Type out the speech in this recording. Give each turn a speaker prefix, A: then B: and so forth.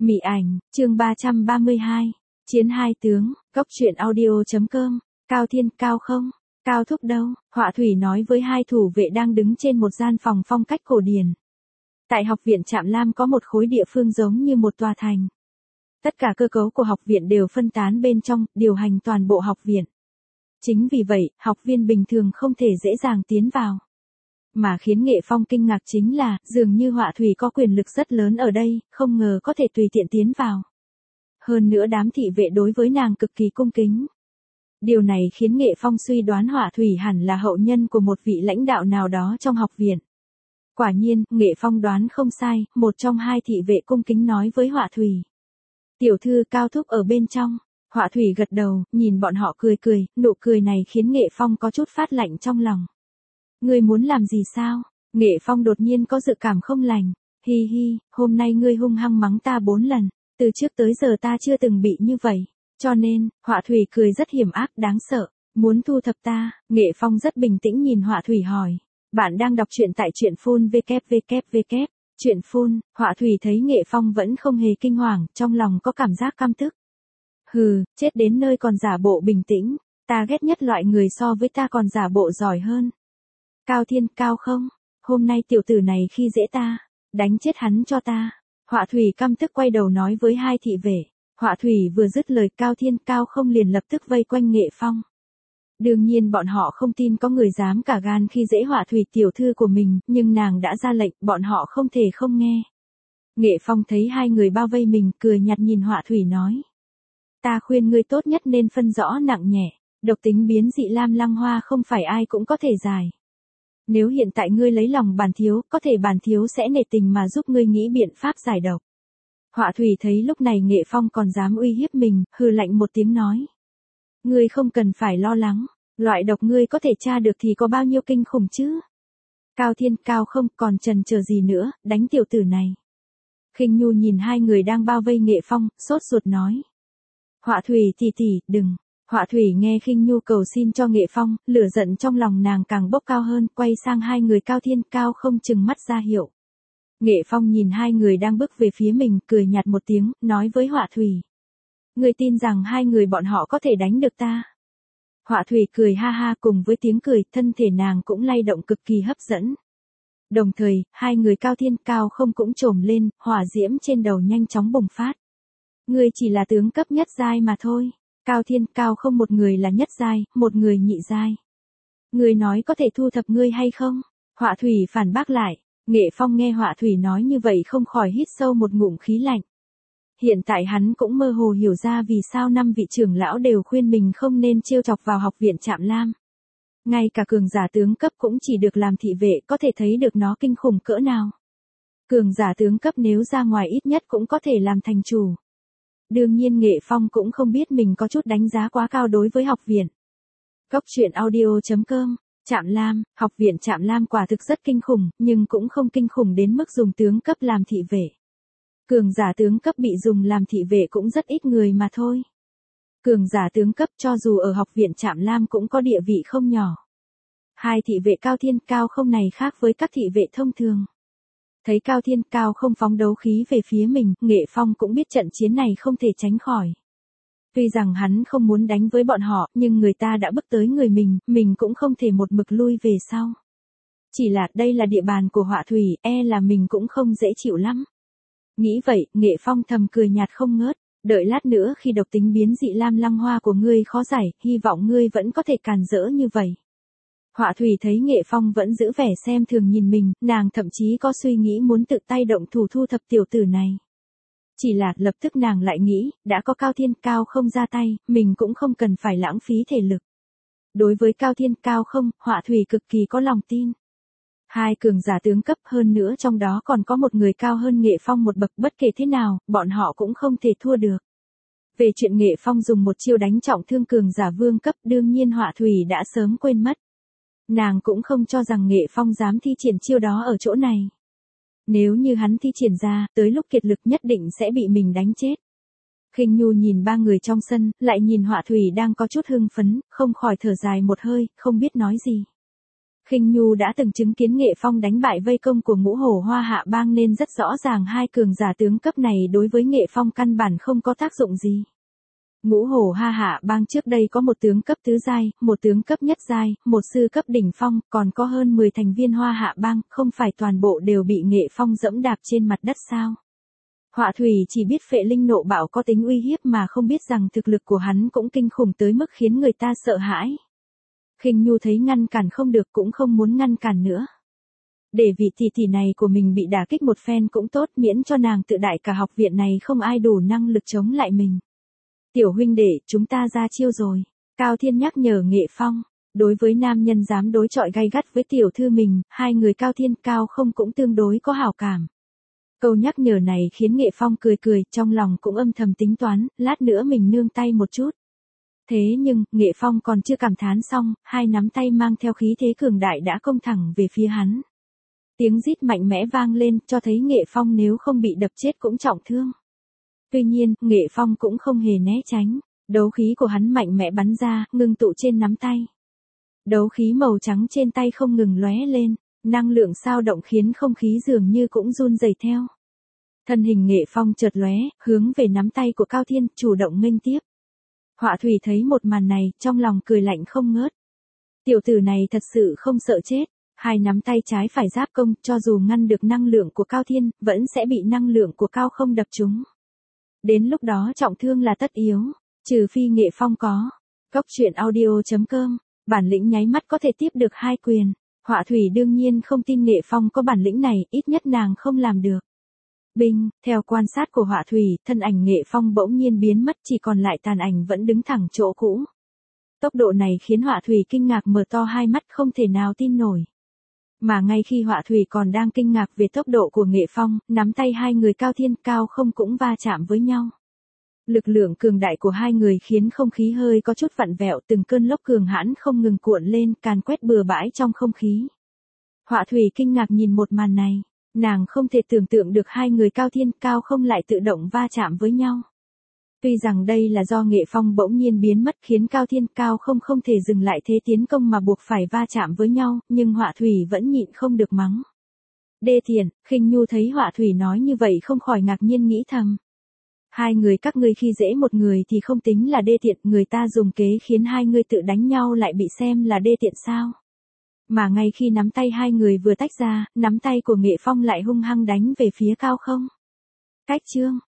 A: Mị ảnh, chương 332. Chiến hai tướng, góc truyện audio.com. Cao Thiên, Cao không? Cao Thúc đâu? Họa thủy nói với hai thủ vệ đang đứng trên một gian phòng phong cách cổ điển. Tại học viện Trạm Lam có một khối địa phương giống như một tòa thành. Tất cả cơ cấu của học viện đều phân tán bên trong, điều hành toàn bộ học viện. Chính vì vậy, học viên bình thường không thể dễ dàng tiến vào. Mà khiến Nghệ Phong kinh ngạc chính là, dường như họa thủy có quyền lực rất lớn ở đây, không ngờ có thể tùy tiện tiến vào. Hơn nữa đám thị vệ đối với nàng cực kỳ cung kính. Điều này khiến Nghệ Phong suy đoán họa thủy hẳn là hậu nhân của một vị lãnh đạo nào đó trong học viện. Quả nhiên, Nghệ Phong đoán không sai, một trong hai thị vệ cung kính nói với họa thủy. Tiểu thư Cao Thúc ở bên trong. Họa thủy gật đầu, nhìn bọn họ cười cười, nụ cười này khiến Nghệ Phong có chút phát lạnh trong lòng. Ngươi muốn làm gì sao? Nghệ Phong đột nhiên có dự cảm không lành. Hi hi, hôm nay ngươi hung hăng mắng ta 4 lần, từ trước tới giờ ta chưa từng bị như vậy. Cho nên, họa thủy cười rất hiểm ác đáng sợ. Muốn thu thập ta? Nghệ Phong rất bình tĩnh nhìn họa thủy hỏi. Bạn đang đọc truyện tại truyện phun www. Truyện phun, họa thủy thấy Nghệ Phong vẫn không hề kinh hoàng, trong lòng có cảm giác căm tức. Hừ, chết đến nơi còn giả bộ bình tĩnh, ta ghét nhất loại người so với ta còn giả bộ giỏi hơn. Cao Thiên, Cao không? Hôm nay tiểu tử này khi dễ ta, đánh chết hắn cho ta. Họa thủy căm tức quay đầu nói với hai thị vệ. Họa thủy vừa dứt lời Cao Thiên, Cao không liền lập tức vây quanh Nghệ Phong. Đương nhiên bọn họ không tin có người dám cả gan khi dễ họa thủy tiểu thư của mình, nhưng nàng đã ra lệnh, bọn họ không thể không nghe. Nghệ Phong thấy hai người bao vây mình, cười nhạt nhìn họa thủy nói. Ta khuyên ngươi tốt nhất nên phân rõ nặng nhẹ, độc tính biến dị lam lăng hoa không phải ai cũng có thể giải. Nếu hiện tại ngươi lấy lòng bản thiếu, có thể bản thiếu sẽ nể tình mà giúp ngươi nghĩ biện pháp giải độc. Họa thủy thấy lúc này Nghệ Phong còn dám uy hiếp mình, hừ lạnh một tiếng nói. Ngươi không cần phải lo lắng, loại độc ngươi có thể tra được thì có bao nhiêu kinh khủng chứ. Cao Thiên, Cao không còn chần chờ gì nữa, đánh tiểu tử này. Khinh Nhu nhìn hai người đang bao vây Nghệ Phong, sốt ruột nói. Họa thủy tỷ tỷ, đừng. Họa thủy nghe Khinh Nhu cầu xin cho Nghệ Phong, lửa giận trong lòng nàng càng bốc cao hơn, quay sang hai người Cao Thiên, Cao không chừng mắt ra hiệu. Nghệ Phong nhìn hai người đang bước về phía mình, cười nhạt một tiếng, nói với họa thủy. Ngươi tin rằng hai người bọn họ có thể đánh được ta? Họa thủy cười ha ha, cùng với tiếng cười, thân thể nàng cũng lay động cực kỳ hấp dẫn. Đồng thời, hai người Cao Thiên, Cao không cũng trồm lên, hỏa diễm trên đầu nhanh chóng bùng phát. Ngươi chỉ là tướng cấp nhất giai mà thôi. Cao Thiên, Cao không, một người là nhất giai, một người nhị giai. Ngươi nói có thể thu thập ngươi hay không? Họa thủy phản bác lại. Nghệ Phong nghe họa thủy nói như vậy không khỏi hít sâu một ngụm khí lạnh. Hiện tại hắn cũng mơ hồ hiểu ra vì sao 5 vị trưởng lão đều khuyên mình không nên trêu chọc vào học viện Trạm Lam. Ngay cả cường giả tướng cấp cũng chỉ được làm thị vệ, có thể thấy được nó kinh khủng cỡ nào. Cường giả tướng cấp nếu ra ngoài ít nhất cũng có thể làm thành chủ. Đương nhiên Nghệ Phong cũng không biết mình có chút đánh giá quá cao đối với học viện. Góc truyện audio.com. Trạm Lam, học viện Trạm Lam quả thực rất kinh khủng, nhưng cũng không kinh khủng đến mức dùng tướng cấp làm thị vệ. Cường giả tướng cấp bị dùng làm thị vệ cũng rất ít người mà thôi. Cường giả tướng cấp cho dù ở học viện Trạm Lam cũng có địa vị không nhỏ. Hai thị vệ Cao Thiên, Cao không này khác với các thị vệ thông thường. Thấy Cao Thiên, Cao không phóng đấu khí về phía mình, Nghệ Phong cũng biết trận chiến này không thể tránh khỏi. Tuy rằng hắn không muốn đánh với bọn họ, nhưng người ta đã bước tới người mình cũng không thể một mực lui về sau. Chỉ là đây là địa bàn của họa thủy, là mình cũng không dễ chịu lắm. Nghĩ vậy, Nghệ Phong thầm cười nhạt không ngớt, đợi lát nữa khi độc tính biến dị lam lăng hoa của ngươi khó giải, hy vọng ngươi vẫn có thể càn rỡ như vậy. Họa thủy thấy Nghệ Phong vẫn giữ vẻ xem thường nhìn mình, nàng thậm chí có suy nghĩ muốn tự tay động thủ thu thập tiểu tử này. Chỉ là lập tức nàng lại nghĩ, đã có Cao Thiên, Cao không ra tay, mình cũng không cần phải lãng phí thể lực. Đối với Cao Thiên, Cao không, họa thủy cực kỳ có lòng tin. Hai cường giả tướng cấp hơn nữa trong đó còn có một người cao hơn Nghệ Phong một bậc, bất kể thế nào, bọn họ cũng không thể thua được. Về chuyện Nghệ Phong dùng một chiêu đánh trọng thương cường giả vương cấp, đương nhiên họa thủy đã sớm quên mất. Nàng cũng không cho rằng Nghệ Phong dám thi triển chiêu đó ở chỗ này. Nếu như hắn thi triển ra, tới lúc kiệt lực nhất định sẽ bị mình đánh chết. Khinh Nhu nhìn ba người trong sân, lại nhìn họa thủy đang có chút hưng phấn, không khỏi thở dài một hơi, không biết nói gì. Khinh Nhu đã từng chứng kiến Nghệ Phong đánh bại vây công của Ngũ Hổ Hoa Hạ Bang nên rất rõ ràng hai cường giả tướng cấp này đối với Nghệ Phong căn bản không có tác dụng gì. Ngũ Hổ Hoa Hạ Bang trước đây có một tướng cấp tứ giai, một tướng cấp nhất giai, một sư cấp đỉnh phong, còn có hơn 10 thành viên Hoa Hạ Bang, không phải toàn bộ đều bị Nghệ Phong dẫm đạp trên mặt đất sao? Họa Thủy chỉ biết Phệ Linh nộ bạo có tính uy hiếp mà không biết rằng thực lực của hắn cũng kinh khủng tới mức khiến người ta sợ hãi. Khinh Nhu thấy ngăn cản không được cũng không muốn ngăn cản nữa. Để vị tỷ tỷ này của mình bị đả kích một phen cũng tốt, miễn cho nàng tự đại cả học viện này không ai đủ năng lực chống lại mình. Tiểu huynh đệ, chúng ta ra chiêu rồi. Cao Thiên nhắc nhở Nghệ Phong. Đối với nam nhân dám đối chọi gay gắt với tiểu thư mình, hai người Cao Thiên Cao không cũng tương đối có hảo cảm. Câu nhắc nhở này khiến Nghệ Phong cười cười, trong lòng cũng âm thầm tính toán, lát nữa mình nương tay một chút. Thế nhưng, Nghệ Phong còn chưa cảm thán xong, hai nắm tay mang theo khí thế cường đại đã công thẳng về phía hắn. Tiếng rít mạnh mẽ vang lên, cho thấy Nghệ Phong nếu không bị đập chết cũng trọng thương. Tuy nhiên, Nghệ Phong cũng không hề né tránh, đấu khí của hắn mạnh mẽ bắn ra, ngưng tụ trên nắm tay. Đấu khí màu trắng trên tay không ngừng lóe lên, năng lượng sao động khiến không khí dường như cũng run rẩy theo. Thân hình Nghệ Phong chợt lóe, hướng về nắm tay của Cao Thiên, chủ động nghênh tiếp. Họa Thủy thấy một màn này, trong lòng cười lạnh không ngớt. Tiểu tử này thật sự không sợ chết, hai nắm tay trái phải giáp công, cho dù ngăn được năng lượng của Cao Thiên, vẫn sẽ bị năng lượng của Cao không đập trúng. Đến lúc đó trọng thương là tất yếu, trừ phi Nghệ Phong có. Góc truyện audio.com, bản lĩnh nháy mắt có thể tiếp được hai quyền. Họa Thủy đương nhiên không tin Nghệ Phong có bản lĩnh này, ít nhất nàng không làm được. Binh, theo quan sát của Họa Thủy, thân ảnh Nghệ Phong bỗng nhiên biến mất, chỉ còn lại tàn ảnh vẫn đứng thẳng chỗ cũ. Tốc độ này khiến Họa Thủy kinh ngạc mở to hai mắt không thể nào tin nổi. Mà ngay khi Họa Thủy còn đang kinh ngạc về tốc độ của Nghệ Phong, nắm tay hai người Cao Thiên Cao không cũng va chạm với nhau. Lực lượng cường đại của hai người khiến không khí hơi có chút vặn vẹo, từng cơn lốc cường hãn không ngừng cuộn lên, càn quét bừa bãi trong không khí. Họa Thủy kinh ngạc nhìn một màn này, nàng không thể tưởng tượng được hai người Cao Thiên Cao không lại tự động va chạm với nhau. Tuy rằng đây là do Nghệ Phong bỗng nhiên biến mất khiến Cao Thiên Cao không thể dừng lại thế tiến công mà buộc phải va chạm với nhau, nhưng Họa Thủy vẫn nhịn không được mắng. Đê tiện, Khinh Nhu thấy Họa Thủy nói như vậy không khỏi ngạc nhiên nghĩ thầm. Hai người các ngươi khi dễ một người thì không tính là đê tiện, người ta dùng kế khiến hai người tự đánh nhau lại bị xem là đê tiện sao? Mà ngay khi nắm tay hai người vừa tách ra, nắm tay của Nghệ Phong lại hung hăng đánh về phía Cao không. Cách chương.